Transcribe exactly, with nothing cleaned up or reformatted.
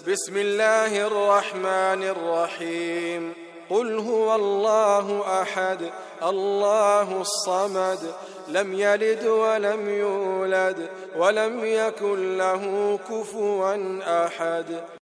بسم الله الرحمن الرحيم قل هو الله أحد الله الصمد لم يلد ولم يولد ولم يكن له كفوا أحد.